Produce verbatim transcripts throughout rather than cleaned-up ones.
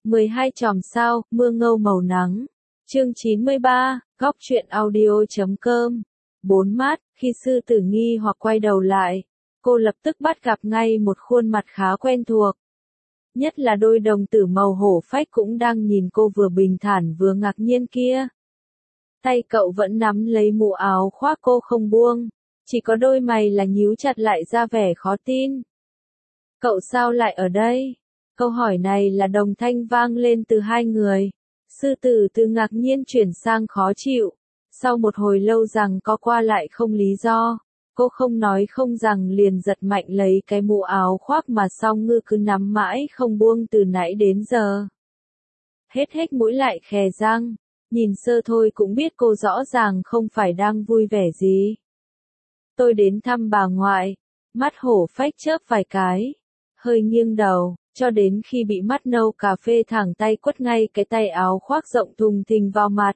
mười hai chòm sao, mưa ngâu màu nắng. Chương chín mươi ba, góc truyện audio.com. Bốn mát, khi sư tử nghi hoặc quay đầu lại, cô lập tức bắt gặp ngay một khuôn mặt khá quen thuộc. Nhất là đôi đồng tử màu hổ phách cũng đang nhìn cô vừa bình thản vừa ngạc nhiên kia. Tay cậu vẫn nắm lấy mũ áo khoác cô không buông, chỉ có đôi mày là nhíu chặt lại ra vẻ khó tin. Cậu sao lại ở đây? Câu hỏi này là đồng thanh vang lên từ hai người. Sư tử từ ngạc nhiên chuyển sang khó chịu. Sau một hồi lâu rằng có qua lại không lý do, cô không nói không rằng liền giật mạnh lấy cái mũ áo khoác mà Song Ngư cứ nắm mãi không buông từ nãy đến giờ. Hết hết mũi lại khè răng, nhìn sơ thôi cũng biết cô rõ ràng không phải đang vui vẻ gì. Tôi đến thăm bà ngoại, mắt hổ phách chớp vài cái, hơi nghiêng đầu, cho đến khi bị mắt nâu cà phê thẳng tay quất ngay cái tay áo khoác rộng thùng thình vào mặt.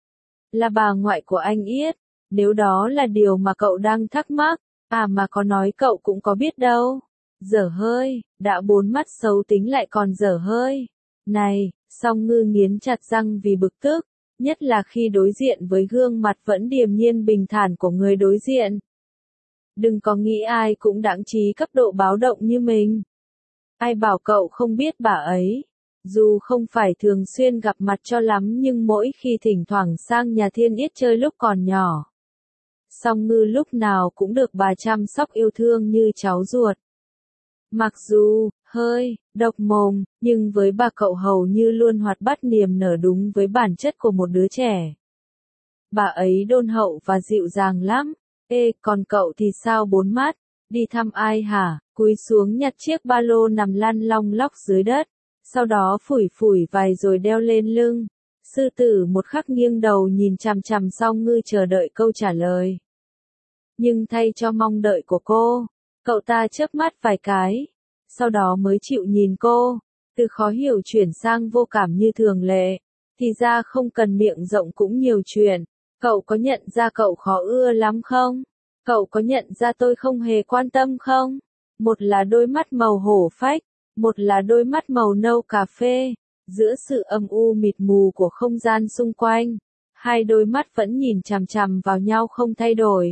Là bà ngoại của anh Yết, nếu đó là điều mà cậu đang thắc mắc, à mà có nói cậu cũng có biết đâu. Dở hơi, đã bốn mắt xấu tính lại còn dở hơi. Này, Song Ngư nghiến chặt răng vì bực tức, nhất là khi đối diện với gương mặt vẫn điềm nhiên bình thản của người đối diện. Đừng có nghĩ ai cũng đáng trí cấp độ báo động như mình. Ai bảo cậu không biết bà ấy. Dù không phải thường xuyên gặp mặt cho lắm nhưng mỗi khi thỉnh thoảng sang nhà Thiên Yết chơi lúc còn nhỏ, Song Ngư lúc nào cũng được bà chăm sóc yêu thương như cháu ruột. Mặc dù, hơi, độc mồm, nhưng với bà cậu hầu như luôn hoạt bát niềm nở đúng với bản chất của một đứa trẻ. Bà ấy đôn hậu và dịu dàng lắm. Ê, còn cậu thì sao bốn mắt? Đi thăm ai hả? Cúi xuống nhặt chiếc ba lô nằm lăn long lóc dưới đất, sau đó phủi phủi vài rồi đeo lên lưng. Sư tử một khắc nghiêng đầu nhìn chằm chằm Song Ngư chờ đợi câu trả lời. Nhưng thay cho mong đợi của cô, cậu ta chớp mắt vài cái, sau đó mới chịu nhìn cô, từ khó hiểu chuyển sang vô cảm như thường lệ. Thì ra không cần miệng rộng cũng nhiều chuyện. Cậu có nhận ra cậu khó ưa lắm không? Cậu có nhận ra tôi không hề quan tâm không? Một là đôi mắt màu hổ phách, một là đôi mắt màu nâu cà phê. Giữa sự âm u mịt mù của không gian xung quanh, hai đôi mắt vẫn nhìn chằm chằm vào nhau không thay đổi.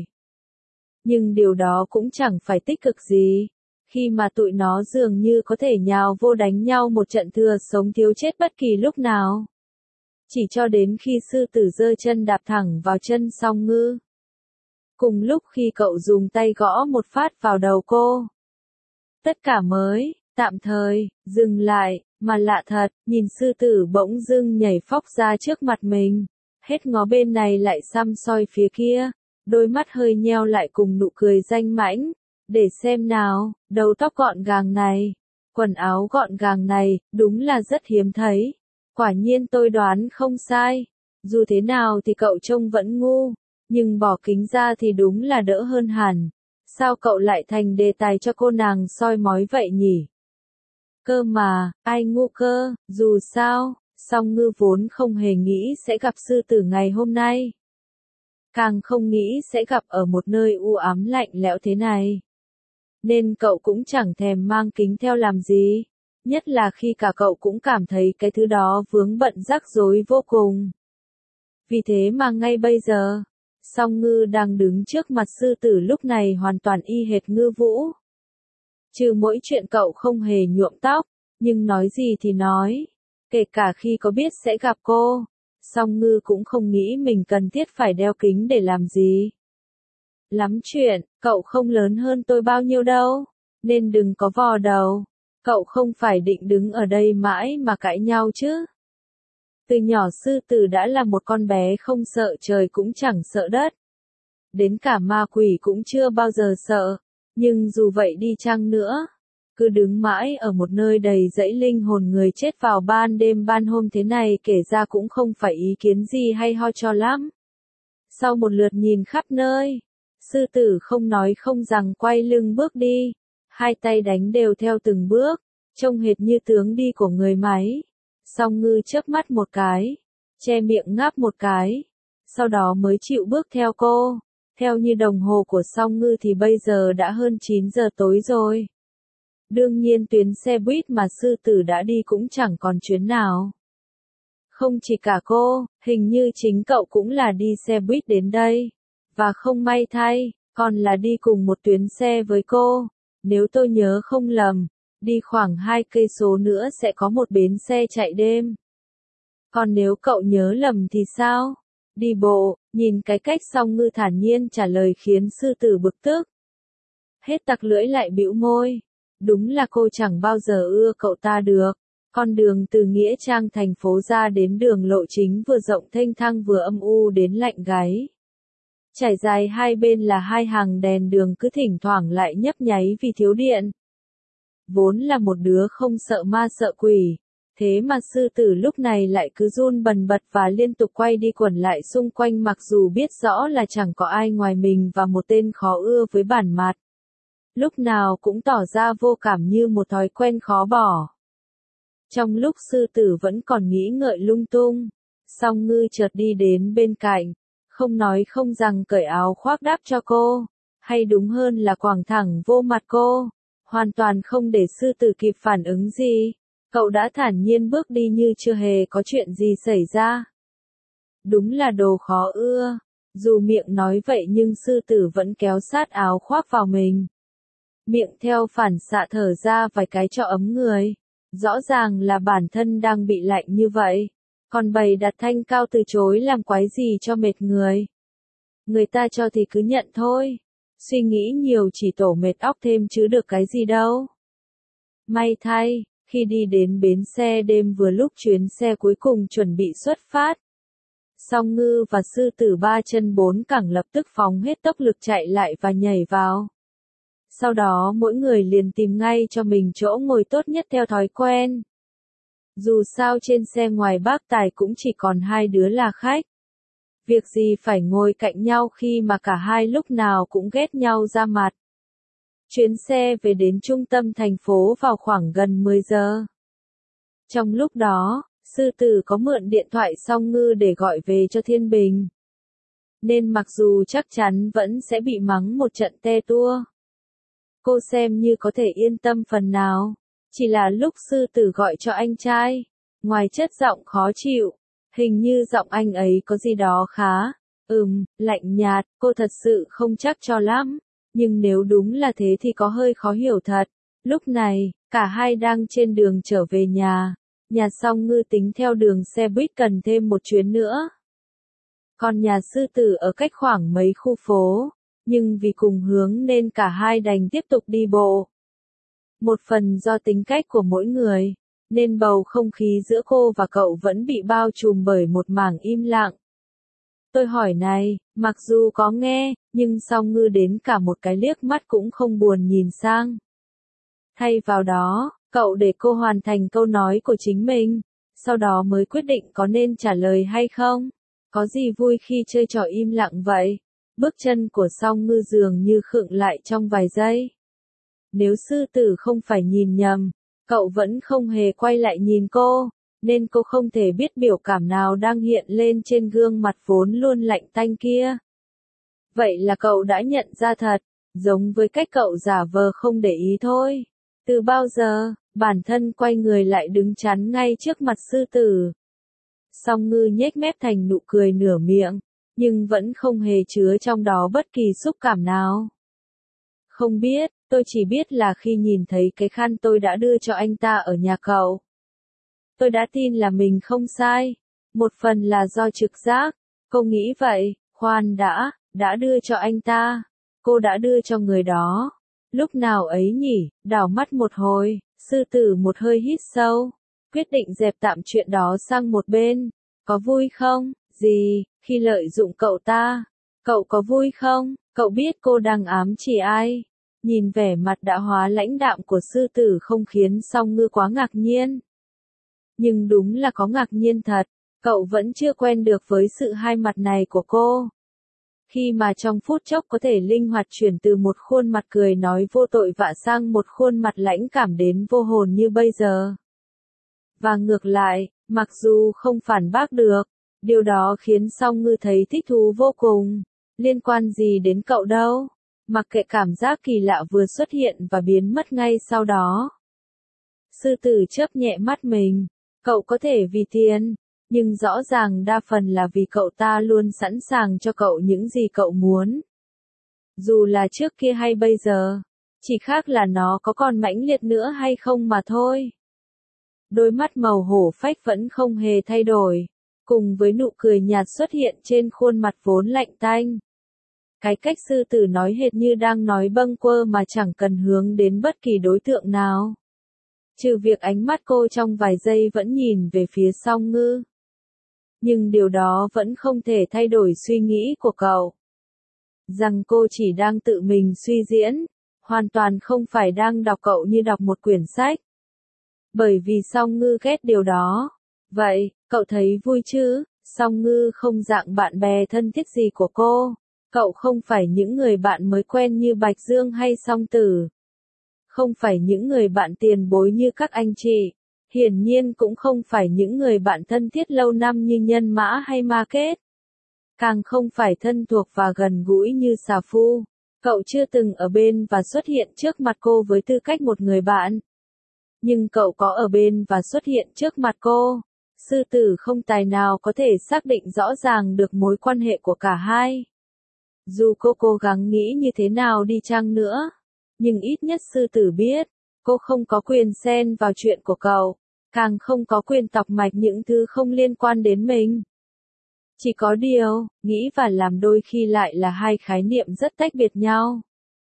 Nhưng điều đó cũng chẳng phải tích cực gì, khi mà tụi nó dường như có thể nhào vô đánh nhau một trận thừa sống thiếu chết bất kỳ lúc nào. Chỉ cho đến khi sư tử giơ chân đạp thẳng vào chân Song Ngư. Cùng lúc khi cậu dùng tay gõ một phát vào đầu cô. Tất cả mới, tạm thời, dừng lại, mà lạ thật, nhìn sư tử bỗng dưng nhảy phóc ra trước mặt mình. Hết ngó bên này lại săm soi phía kia, đôi mắt hơi nheo lại cùng nụ cười danh mãnh. Để xem nào, đầu tóc gọn gàng này, quần áo gọn gàng này, đúng là rất hiếm thấy. Quả nhiên tôi đoán không sai. Dù thế nào thì cậu trông vẫn ngu, nhưng bỏ kính ra thì đúng là đỡ hơn hẳn. Sao cậu lại thành đề tài cho cô nàng soi mói vậy nhỉ? Cơ mà, ai ngu cơ, dù sao, Song Ngư vốn không hề nghĩ sẽ gặp sư tử ngày hôm nay. Càng không nghĩ sẽ gặp ở một nơi u ám lạnh lẽo thế này. Nên cậu cũng chẳng thèm mang kính theo làm gì. Nhất là khi cả cậu cũng cảm thấy cái thứ đó vướng bận rắc rối vô cùng. Vì thế mà ngay bây giờ, Song Ngư đang đứng trước mặt sư tử lúc này hoàn toàn y hệt Ngư Vũ. Trừ mỗi chuyện cậu không hề nhuộm tóc, nhưng nói gì thì nói, kể cả khi có biết sẽ gặp cô, Song Ngư cũng không nghĩ mình cần thiết phải đeo kính để làm gì. Lắm chuyện, cậu không lớn hơn tôi bao nhiêu đâu, nên đừng có vò đầu. Cậu không phải định đứng ở đây mãi mà cãi nhau chứ. Từ nhỏ sư tử đã là một con bé không sợ trời cũng chẳng sợ đất. Đến cả ma quỷ cũng chưa bao giờ sợ. Nhưng dù vậy đi chăng nữa, cứ đứng mãi ở một nơi đầy dẫy linh hồn người chết vào ban đêm ban hôm thế này kể ra cũng không phải ý kiến gì hay ho cho lắm. Sau một lượt nhìn khắp nơi, sư tử không nói không rằng quay lưng bước đi. Hai tay đánh đều theo từng bước, trông hệt như tướng đi của người máy. Song Ngư chớp mắt một cái, che miệng ngáp một cái, sau đó mới chịu bước theo cô. Theo như đồng hồ của Song Ngư thì bây giờ đã hơn chín giờ tối rồi. Đương nhiên tuyến xe buýt mà sư tử đã đi cũng chẳng còn chuyến nào. Không chỉ cả cô, hình như chính cậu cũng là đi xe buýt đến đây. Và không may thay, còn là đi cùng một tuyến xe với cô. Nếu tôi nhớ không lầm, đi khoảng hai cây số nữa sẽ có một bến xe chạy đêm. Còn nếu cậu nhớ lầm thì sao? Đi bộ, nhìn cái cách Song Ngư thản nhiên trả lời khiến sư tử bực tức. Hết tặc lưỡi lại bĩu môi. Đúng là cô chẳng bao giờ ưa cậu ta được. Con đường từ Nghĩa Trang thành phố ra đến đường lộ chính vừa rộng thênh thang vừa âm u đến lạnh gáy. Trải dài hai bên là hai hàng đèn đường cứ thỉnh thoảng lại nhấp nháy vì thiếu điện. Vốn là một đứa không sợ ma sợ quỷ, thế mà sư tử lúc này lại cứ run bần bật và liên tục quay đi quẩn lại xung quanh mặc dù biết rõ là chẳng có ai ngoài mình và một tên khó ưa với bản mặt. Lúc nào cũng tỏ ra vô cảm như một thói quen khó bỏ. Trong lúc sư tử vẫn còn nghĩ ngợi lung tung, Song Ngư chợt đi đến bên cạnh, không nói không rằng cởi áo khoác đáp cho cô, hay đúng hơn là quàng thẳng vô mặt cô, hoàn toàn không để sư tử kịp phản ứng gì, cậu đã thản nhiên bước đi như chưa hề có chuyện gì xảy ra. Đúng là đồ khó ưa, dù miệng nói vậy nhưng sư tử vẫn kéo sát áo khoác vào mình. Miệng theo phản xạ thở ra vài cái cho ấm người. Rõ ràng là bản thân đang bị lạnh như vậy. Còn bày đặt thanh cao từ chối làm quái gì cho mệt người. Người ta cho thì cứ nhận thôi. Suy nghĩ nhiều chỉ tổ mệt óc thêm chứ được cái gì đâu. May thay, khi đi đến bến xe đêm vừa lúc chuyến xe cuối cùng chuẩn bị xuất phát. Song Ngư và sư tử ba chân bốn cẳng lập tức phóng hết tốc lực chạy lại và nhảy vào. Sau đó mỗi người liền tìm ngay cho mình chỗ ngồi tốt nhất theo thói quen. Dù sao trên xe ngoài bác tài cũng chỉ còn hai đứa là khách. Việc gì phải ngồi cạnh nhau khi mà cả hai lúc nào cũng ghét nhau ra mặt. Chuyến xe về đến trung tâm thành phố vào khoảng gần mười giờ. Trong lúc đó, sư tử có mượn điện thoại Song Ngư để gọi về cho Thiên Bình. Nên mặc dù chắc chắn vẫn sẽ bị mắng một trận te tua. Cô xem như có thể yên tâm phần nào. Chỉ là lúc sư tử gọi cho anh trai, ngoài chất giọng khó chịu, hình như giọng anh ấy có gì đó khá, ừm, lạnh nhạt, cô thật sự không chắc cho lắm. Nhưng nếu đúng là thế thì có hơi khó hiểu thật. Lúc này, cả hai đang trên đường trở về nhà. Nhà Song Ngư tính theo đường xe buýt cần thêm một chuyến nữa. Còn nhà sư tử ở cách khoảng mấy khu phố. Nhưng vì cùng hướng nên cả hai đành tiếp tục đi bộ. Một phần do tính cách của mỗi người, nên bầu không khí giữa cô và cậu vẫn bị bao trùm bởi một mảng im lặng. Tôi hỏi này, mặc dù có nghe, nhưng Song Ngư đến cả một cái liếc mắt cũng không buồn nhìn sang. Thay vào đó, cậu để cô hoàn thành câu nói của chính mình, sau đó mới quyết định có nên trả lời hay không. Có gì vui khi chơi trò im lặng vậy? Bước chân của Song Ngư dường như khựng lại trong vài giây. Nếu sư tử không phải nhìn nhầm, cậu vẫn không hề quay lại nhìn cô, nên cô không thể biết biểu cảm nào đang hiện lên trên gương mặt vốn luôn lạnh tanh kia. Vậy là cậu đã nhận ra thật, giống với cách cậu giả vờ không để ý thôi. Từ bao giờ, bản thân quay người lại đứng chắn ngay trước mặt sư tử. Song Ngư nhếch mép thành nụ cười nửa miệng, nhưng vẫn không hề chứa trong đó bất kỳ xúc cảm nào. Không biết, tôi chỉ biết là khi nhìn thấy cái khăn tôi đã đưa cho anh ta ở nhà cậu. Tôi đã tin là mình không sai. Một phần là do trực giác. Cô nghĩ vậy, khoan đã, đã đưa cho anh ta. Cô đã đưa cho người đó. Lúc nào ấy nhỉ, đảo mắt một hồi, sư tử một hơi hít sâu. Quyết định dẹp tạm chuyện đó sang một bên. Có vui không? Gì, khi lợi dụng cậu ta? Cậu có vui không? Cậu biết cô đang ám chỉ ai? Nhìn vẻ mặt đã hóa lãnh đạm của sư tử không khiến Song Ngư quá ngạc nhiên. Nhưng đúng là có ngạc nhiên thật, cậu vẫn chưa quen được với sự hai mặt này của cô. Khi mà trong phút chốc có thể linh hoạt chuyển từ một khuôn mặt cười nói vô tội vạ sang một khuôn mặt lãnh cảm đến vô hồn như bây giờ. Và ngược lại, mặc dù không phản bác được, điều đó khiến Song Ngư thấy thích thú vô cùng. Liên quan gì đến cậu đâu? mặc kệ cảm giác kỳ lạ vừa xuất hiện và biến mất ngay sau đó. Sư tử chớp nhẹ mắt mình, cậu có thể vì tiền, nhưng rõ ràng đa phần là vì cậu ta luôn sẵn sàng cho cậu những gì cậu muốn. Dù là trước kia hay bây giờ, chỉ khác là nó có còn mãnh liệt nữa hay không mà thôi. Đôi mắt màu hổ phách vẫn không hề thay đổi, cùng với nụ cười nhạt xuất hiện trên khuôn mặt vốn lạnh tanh. Cái cách sư tử nói hệt như đang nói bâng quơ mà chẳng cần hướng đến bất kỳ đối tượng nào. Trừ việc ánh mắt cô trong vài giây vẫn nhìn về phía Song Ngư. Nhưng điều đó vẫn không thể thay đổi suy nghĩ của cậu. Rằng cô chỉ đang tự mình suy diễn, hoàn toàn không phải đang đọc cậu như đọc một quyển sách. Bởi vì Song Ngư ghét điều đó. Vậy, cậu thấy vui chứ? Song Ngư không dạng bạn bè thân thiết gì của cô. Cậu không phải những người bạn mới quen như Bạch Dương hay Song Tử. Không phải những người bạn tiền bối như các anh chị. Hiển nhiên cũng không phải những người bạn thân thiết lâu năm như Nhân Mã hay Ma Kết. Càng không phải thân thuộc và gần gũi như Xà Phu. Cậu chưa từng ở bên và xuất hiện trước mặt cô với tư cách một người bạn. Nhưng cậu có ở bên và xuất hiện trước mặt cô. Sư tử không tài nào có thể xác định rõ ràng được mối quan hệ của cả hai. Dù cô cố gắng nghĩ như thế nào đi chăng nữa, nhưng ít nhất sư tử biết, cô không có quyền xen vào chuyện của cậu, càng không có quyền tọc mạch những thứ không liên quan đến mình. Chỉ có điều, nghĩ và làm đôi khi lại là hai khái niệm rất tách biệt nhau.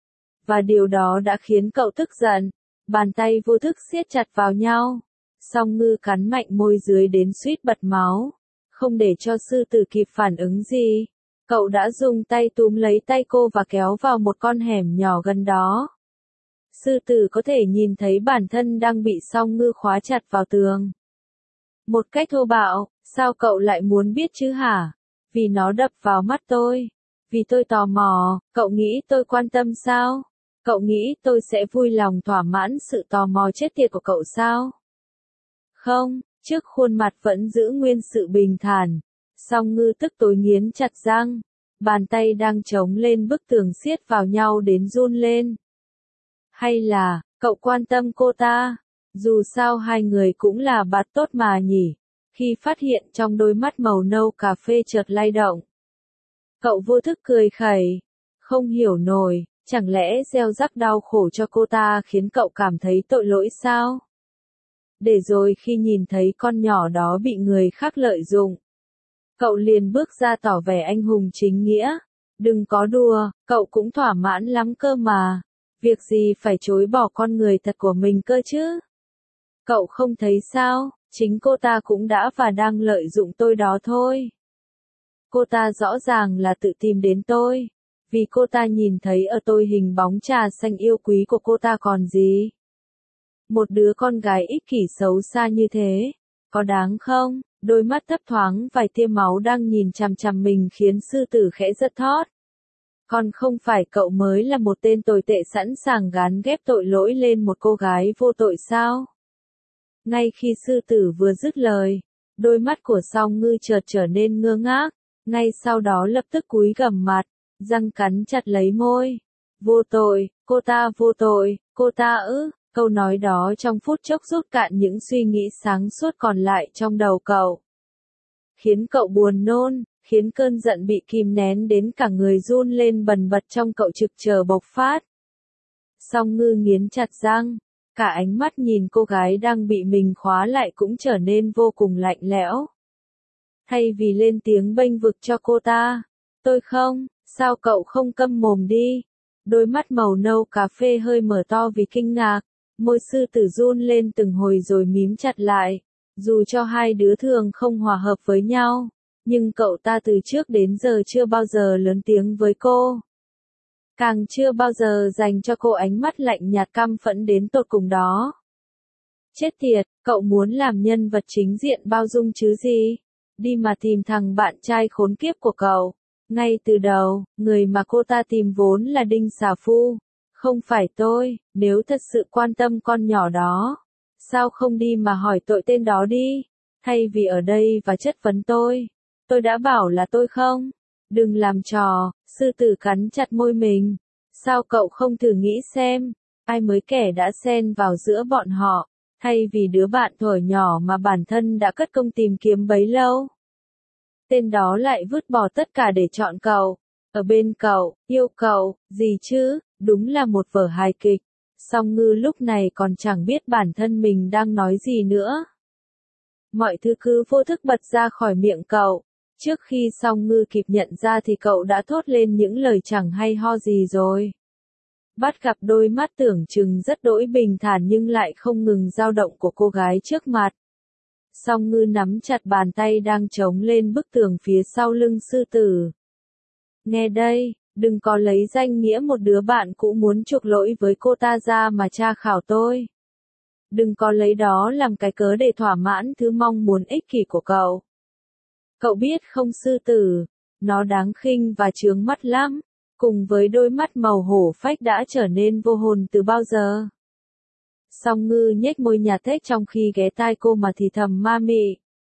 Và điều đó đã khiến cậu tức giận, bàn tay vô thức siết chặt vào nhau. Song Ngư cắn mạnh môi dưới đến suýt bật máu, không để cho sư tử kịp phản ứng gì. Cậu đã dùng tay túm lấy tay cô và kéo vào một con hẻm nhỏ gần đó. Sư tử có thể nhìn thấy bản thân đang bị Song Ngư khóa chặt vào tường. Một cách thô bạo, sao cậu lại muốn biết chứ hả? Vì nó đập vào mắt tôi. Vì tôi tò mò, cậu nghĩ tôi quan tâm sao? Cậu nghĩ tôi sẽ vui lòng thỏa mãn sự tò mò chết tiệt của cậu sao? Không, trước khuôn mặt vẫn giữ nguyên sự bình thản. Song Ngư tức tối nghiến chặt răng. Bàn tay đang chống lên bức tường siết vào nhau đến run lên. Hay là, cậu quan tâm cô ta? Dù sao hai người cũng là bạn tốt mà nhỉ. Khi phát hiện trong đôi mắt màu nâu cà phê chợt lay động. Cậu vô thức cười khẩy. Không hiểu nổi, chẳng lẽ gieo rắc đau khổ cho cô ta khiến cậu cảm thấy tội lỗi sao? Để rồi khi nhìn thấy con nhỏ đó bị người khác lợi dụng, cậu liền bước ra tỏ vẻ anh hùng chính nghĩa. Đừng có đùa, cậu cũng thỏa mãn lắm cơ mà. Việc gì phải chối bỏ con người thật của mình cơ chứ? Cậu không thấy sao, chính cô ta cũng đã và đang lợi dụng tôi đó thôi. Cô ta rõ ràng là tự tìm đến tôi. Vì cô ta nhìn thấy ở tôi hình bóng trà xanh yêu quý của cô ta còn gì. Một đứa con gái ích kỷ xấu xa như thế, có đáng không? Đôi mắt thấp thoáng vài tia máu đang nhìn chằm chằm mình khiến sư tử khẽ giật thót. Còn không phải cậu mới là một tên tồi tệ sẵn sàng gán ghép tội lỗi lên một cô gái vô tội sao? Ngay khi sư tử vừa dứt lời, đôi mắt của Song Ngư chợt trở nên ngơ ngác, ngay sau đó lập tức cúi gằm mặt, răng cắn chặt lấy môi. Vô tội, cô ta vô tội, cô ta ư? Câu nói đó trong phút chốc rút cạn những suy nghĩ sáng suốt còn lại trong đầu cậu. Khiến cậu buồn nôn, khiến cơn giận bị kìm nén đến cả người run lên bần bật trong cậu trực chờ bộc phát. Song Ngư nghiến chặt răng, cả ánh mắt nhìn cô gái đang bị mình khóa lại cũng trở nên vô cùng lạnh lẽo. Thay vì lên tiếng bênh vực cho cô ta, tôi không, sao cậu không câm mồm đi? Đôi mắt màu nâu cà phê hơi mở to vì kinh ngạc. Môi sư tử run lên từng hồi rồi mím chặt lại. Dù cho hai đứa thường không hòa hợp với nhau, nhưng cậu ta từ trước đến giờ chưa bao giờ lớn tiếng với cô. Càng chưa bao giờ dành cho cô ánh mắt lạnh nhạt căm phẫn đến tột cùng đó. Chết tiệt, cậu muốn làm nhân vật chính diện bao dung chứ gì? Đi mà tìm thằng bạn trai khốn kiếp của cậu. Ngay từ đầu, người mà cô ta tìm vốn là Đinh Xà Phu. Không phải tôi, nếu thật sự quan tâm con nhỏ đó. Sao không đi mà hỏi tội tên đó đi? Thay vì ở đây và chất vấn tôi. Tôi đã bảo là tôi không. Đừng làm trò, sư tử cắn chặt môi mình. Sao cậu không thử nghĩ xem, ai mới kẻ đã xen vào giữa bọn họ, thay vì đứa bạn thuở nhỏ mà bản thân đã cất công tìm kiếm bấy lâu. Tên đó lại vứt bỏ tất cả để chọn cậu, ở bên cậu, yêu cậu, gì chứ, đúng là một vở hài kịch. Song Ngư lúc này còn chẳng biết bản thân mình đang nói gì nữa. Mọi thứ cứ vô thức bật ra khỏi miệng cậu. Trước khi Song Ngư kịp nhận ra thì cậu đã thốt lên những lời chẳng hay ho gì rồi. Bắt gặp đôi mắt tưởng chừng rất đỗi bình thản nhưng lại không ngừng dao động của cô gái trước mặt. Song Ngư nắm chặt bàn tay đang chống lên bức tường phía sau lưng sư tử. Nghe đây, đừng có lấy danh nghĩa một đứa bạn cũ muốn chuộc lỗi với cô ta ra mà tra khảo tôi. Đừng có lấy đó làm cái cớ để thỏa mãn thứ mong muốn ích kỷ của cậu. Cậu biết không sư tử, nó đáng khinh và chướng mắt lắm, cùng với đôi mắt màu hổ phách đã trở nên vô hồn từ bao giờ. Song Ngư nhếch môi nhạt thếch trong khi ghé tai cô mà thì thầm ma mị.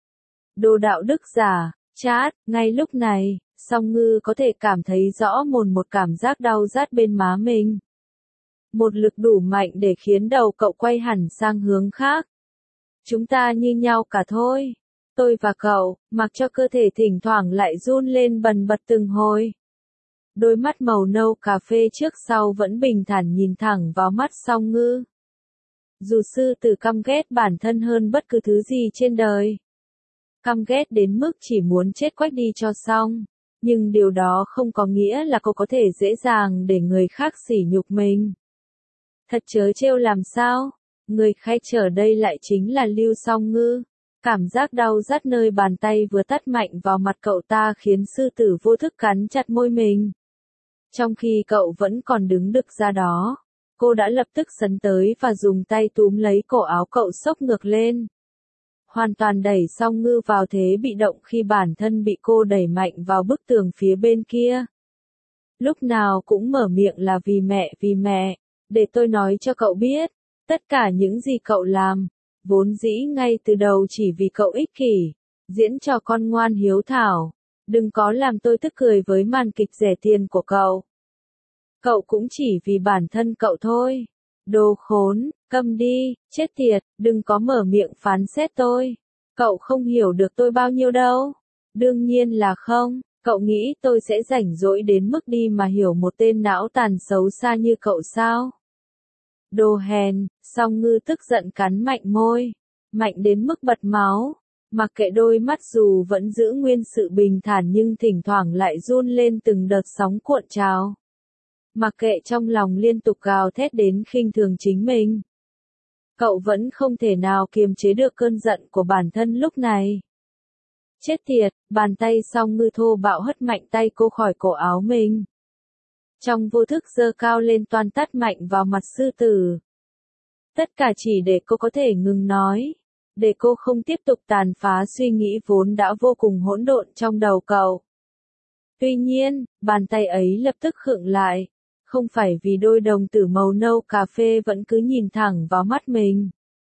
Đồ đạo đức giả, chát, ngay lúc này, Song Ngư có thể cảm thấy rõ mồn một cảm giác đau rát bên má mình. Một lực đủ mạnh để khiến đầu cậu quay hẳn sang hướng khác. Chúng ta như nhau cả thôi. Tôi và cậu, mặc cho cơ thể thỉnh thoảng lại run lên bần bật từng hồi. Đôi mắt màu nâu cà phê trước sau vẫn bình thản nhìn thẳng vào mắt Song Ngư. Dù sư tử căm ghét bản thân hơn bất cứ thứ gì trên đời. Căm ghét đến mức chỉ muốn chết quách đi cho xong. Nhưng điều đó không có nghĩa là cô có thể dễ dàng để người khác sỉ nhục mình. Thật trớ trêu làm sao? Người khách ở đây lại chính là Lưu Song Ngư. Cảm giác đau rát nơi bàn tay vừa tát mạnh vào mặt cậu ta khiến sư tử vô thức cắn chặt môi mình. Trong khi cậu vẫn còn đứng đực ra đó, cô đã lập tức sấn tới và dùng tay túm lấy cổ áo cậu xốc ngược lên. Hoàn toàn đẩy Song Ngư vào thế bị động khi bản thân bị cô đẩy mạnh vào bức tường phía bên kia. Lúc nào cũng mở miệng là vì mẹ vì mẹ, để tôi nói cho cậu biết, tất cả những gì cậu làm, vốn dĩ ngay từ đầu chỉ vì cậu ích kỷ, diễn trò con ngoan hiếu thảo, đừng có làm tôi tức cười với màn kịch rẻ tiền của cậu. Cậu cũng chỉ vì bản thân cậu thôi. Đồ khốn, câm đi, chết tiệt, đừng có mở miệng phán xét tôi. Cậu không hiểu được tôi bao nhiêu đâu. Đương nhiên là không, cậu nghĩ tôi sẽ rảnh rỗi đến mức đi mà hiểu một tên não tàn xấu xa như cậu sao? Đồ hèn, Song Ngư tức giận cắn mạnh môi, mạnh đến mức bật máu. Mặc kệ đôi mắt dù vẫn giữ nguyên sự bình thản nhưng thỉnh thoảng lại run lên từng đợt sóng cuộn trào. Mặc kệ trong lòng liên tục gào thét đến khinh thường chính mình. Cậu vẫn không thể nào kiềm chế được cơn giận của bản thân lúc này. Chết tiệt, bàn tay Song Ngư thô bạo hất mạnh tay cô khỏi cổ áo mình. Trong vô thức giơ cao lên toan tát mạnh vào mặt sư tử. Tất cả chỉ để cô có thể ngừng nói. Để cô không tiếp tục tàn phá suy nghĩ vốn đã vô cùng hỗn độn trong đầu cậu. Tuy nhiên, bàn tay ấy lập tức khựng lại. Không phải vì đôi đồng tử màu nâu cà phê vẫn cứ nhìn thẳng vào mắt mình.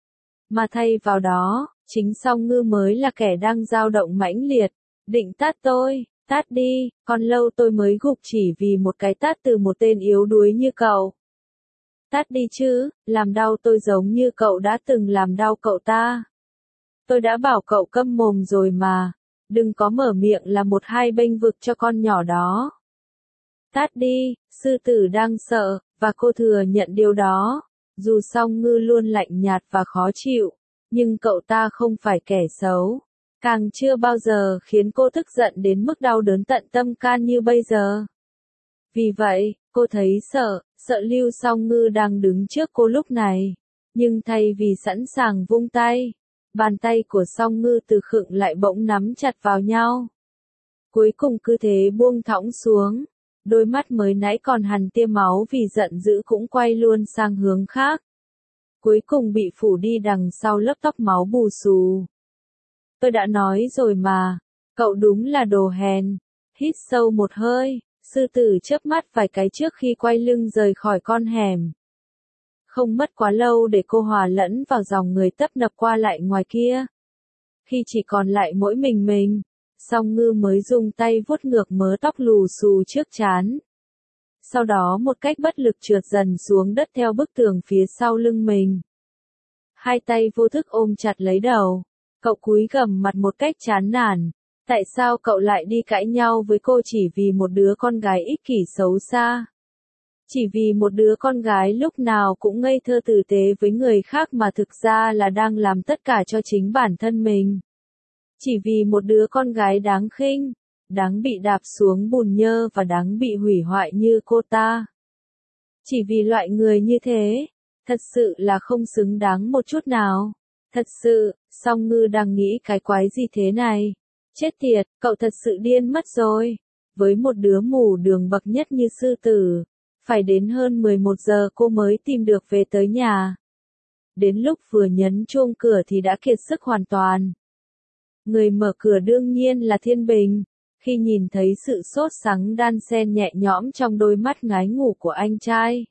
Mà thay vào đó, chính Song Ngư mới là kẻ đang dao động mãnh liệt. Định tát tôi, tát đi, còn lâu tôi mới gục chỉ vì một cái tát từ một tên yếu đuối như cậu. Tát đi chứ, làm đau tôi giống như cậu đã từng làm đau cậu ta. Tôi đã bảo cậu câm mồm rồi mà, đừng có mở miệng là một hai bênh vực cho con nhỏ đó. Tát đi, sư tử đang sợ, và cô thừa nhận điều đó. Dù Song Ngư luôn lạnh nhạt và khó chịu, nhưng cậu ta không phải kẻ xấu. Càng chưa bao giờ khiến cô tức giận đến mức đau đớn tận tâm can như bây giờ. Vì vậy, cô thấy sợ, sợ Lưu Song Ngư đang đứng trước cô lúc này. Nhưng thay vì sẵn sàng vung tay, bàn tay của Song Ngư từ khựng lại bỗng nắm chặt vào nhau. Cuối cùng cứ thế buông thõng xuống. Đôi mắt mới nãy còn hằn tia máu vì giận dữ cũng quay luôn sang hướng khác. Cuối cùng bị phủ đi đằng sau lớp tóc máu bù xù. Tôi đã nói rồi mà, cậu đúng là đồ hèn. Hít sâu một hơi, sư tử chớp mắt vài cái trước khi quay lưng rời khỏi con hẻm. Không mất quá lâu để cô hòa lẫn vào dòng người tấp nập qua lại ngoài kia. Khi chỉ còn lại mỗi mình mình, Song Ngư mới dùng tay vuốt ngược mớ tóc lù xù trước trán. sau đó một cách bất lực trượt dần xuống đất theo bức tường phía sau lưng mình. Hai tay vô thức ôm chặt lấy đầu, cậu cúi gằm mặt một cách chán nản. Tại sao cậu lại đi cãi nhau với cô chỉ vì một đứa con gái ích kỷ xấu xa? Chỉ vì một đứa con gái lúc nào cũng ngây thơ tử tế với người khác mà thực ra là đang làm tất cả cho chính bản thân mình. Chỉ vì một đứa con gái đáng khinh, đáng bị đạp xuống bùn nhơ và đáng bị hủy hoại như cô ta. Chỉ vì loại người như thế, thật sự là không xứng đáng một chút nào. Thật sự, Song Ngư đang nghĩ cái quái gì thế này? Chết tiệt, cậu thật sự điên mất rồi. Với một đứa mù đường bậc nhất như sư tử, phải đến hơn mười một giờ cô mới tìm được về tới nhà. Đến lúc vừa nhấn chuông cửa thì đã kiệt sức hoàn toàn. Người mở cửa đương nhiên là Thiên Bình. Khi nhìn thấy sự sốt sắng đan xen nhẹ nhõm trong đôi mắt ngái ngủ của anh trai,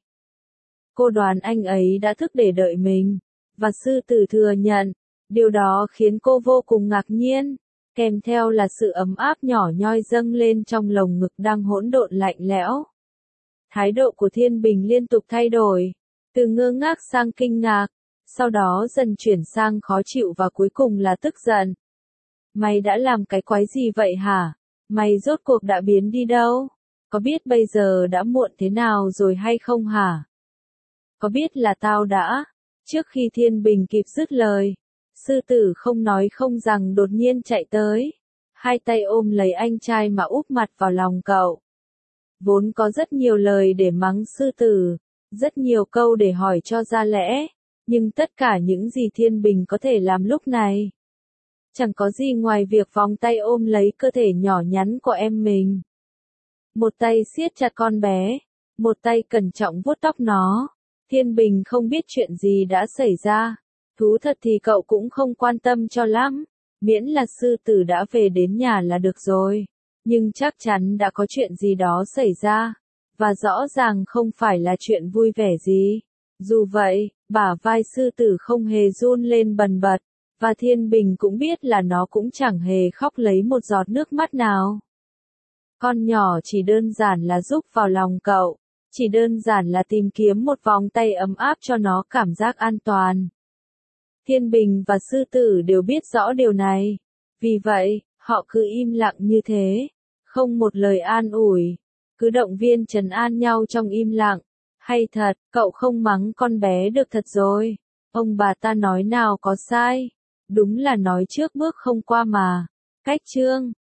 cô đoán anh ấy đã thức để đợi mình, và sư tử thừa nhận, điều đó khiến cô vô cùng ngạc nhiên, kèm theo là sự ấm áp nhỏ nhoi dâng lên trong lồng ngực đang hỗn độn lạnh lẽo. Thái độ của Thiên Bình liên tục thay đổi, từ ngơ ngác sang kinh ngạc, sau đó dần chuyển sang khó chịu và cuối cùng là tức giận. Mày đã làm cái quái gì vậy hả? Mày rốt cuộc đã biến đi đâu? Có biết bây giờ đã muộn thế nào rồi hay không hả? Có biết là tao đã... Trước khi Thiên Bình kịp dứt lời, sư tử không nói không rằng đột nhiên chạy tới. Hai tay ôm lấy anh trai mà úp mặt vào lòng cậu. Vốn có rất nhiều lời để mắng sư tử, rất nhiều câu để hỏi cho ra lẽ, nhưng tất cả những gì Thiên Bình có thể làm lúc này chẳng có gì ngoài việc vòng tay ôm lấy cơ thể nhỏ nhắn của em mình. Một tay siết chặt con bé, một tay cẩn trọng vuốt tóc nó. Thiên Bình không biết chuyện gì đã xảy ra. Thú thật thì cậu cũng không quan tâm cho lắm. Miễn là sư tử đã về đến nhà là được rồi. Nhưng chắc chắn đã có chuyện gì đó xảy ra. Và rõ ràng không phải là chuyện vui vẻ gì. Dù vậy, bả vai sư tử không hề run lên bần bật. Và Thiên Bình cũng biết là nó cũng chẳng hề khóc lấy một giọt nước mắt nào. Con nhỏ chỉ đơn giản là giúp vào lòng cậu. Chỉ đơn giản là tìm kiếm một vòng tay ấm áp cho nó cảm giác an toàn. Thiên Bình và sư tử đều biết rõ điều này. Vì vậy, họ cứ im lặng như thế. Không một lời an ủi. Cứ động viên trấn an nhau trong im lặng. Hay thật, cậu không mắng con bé được thật rồi. Ông bà ta nói nào có sai. Đúng là nói trước bước không qua mà. Cách chương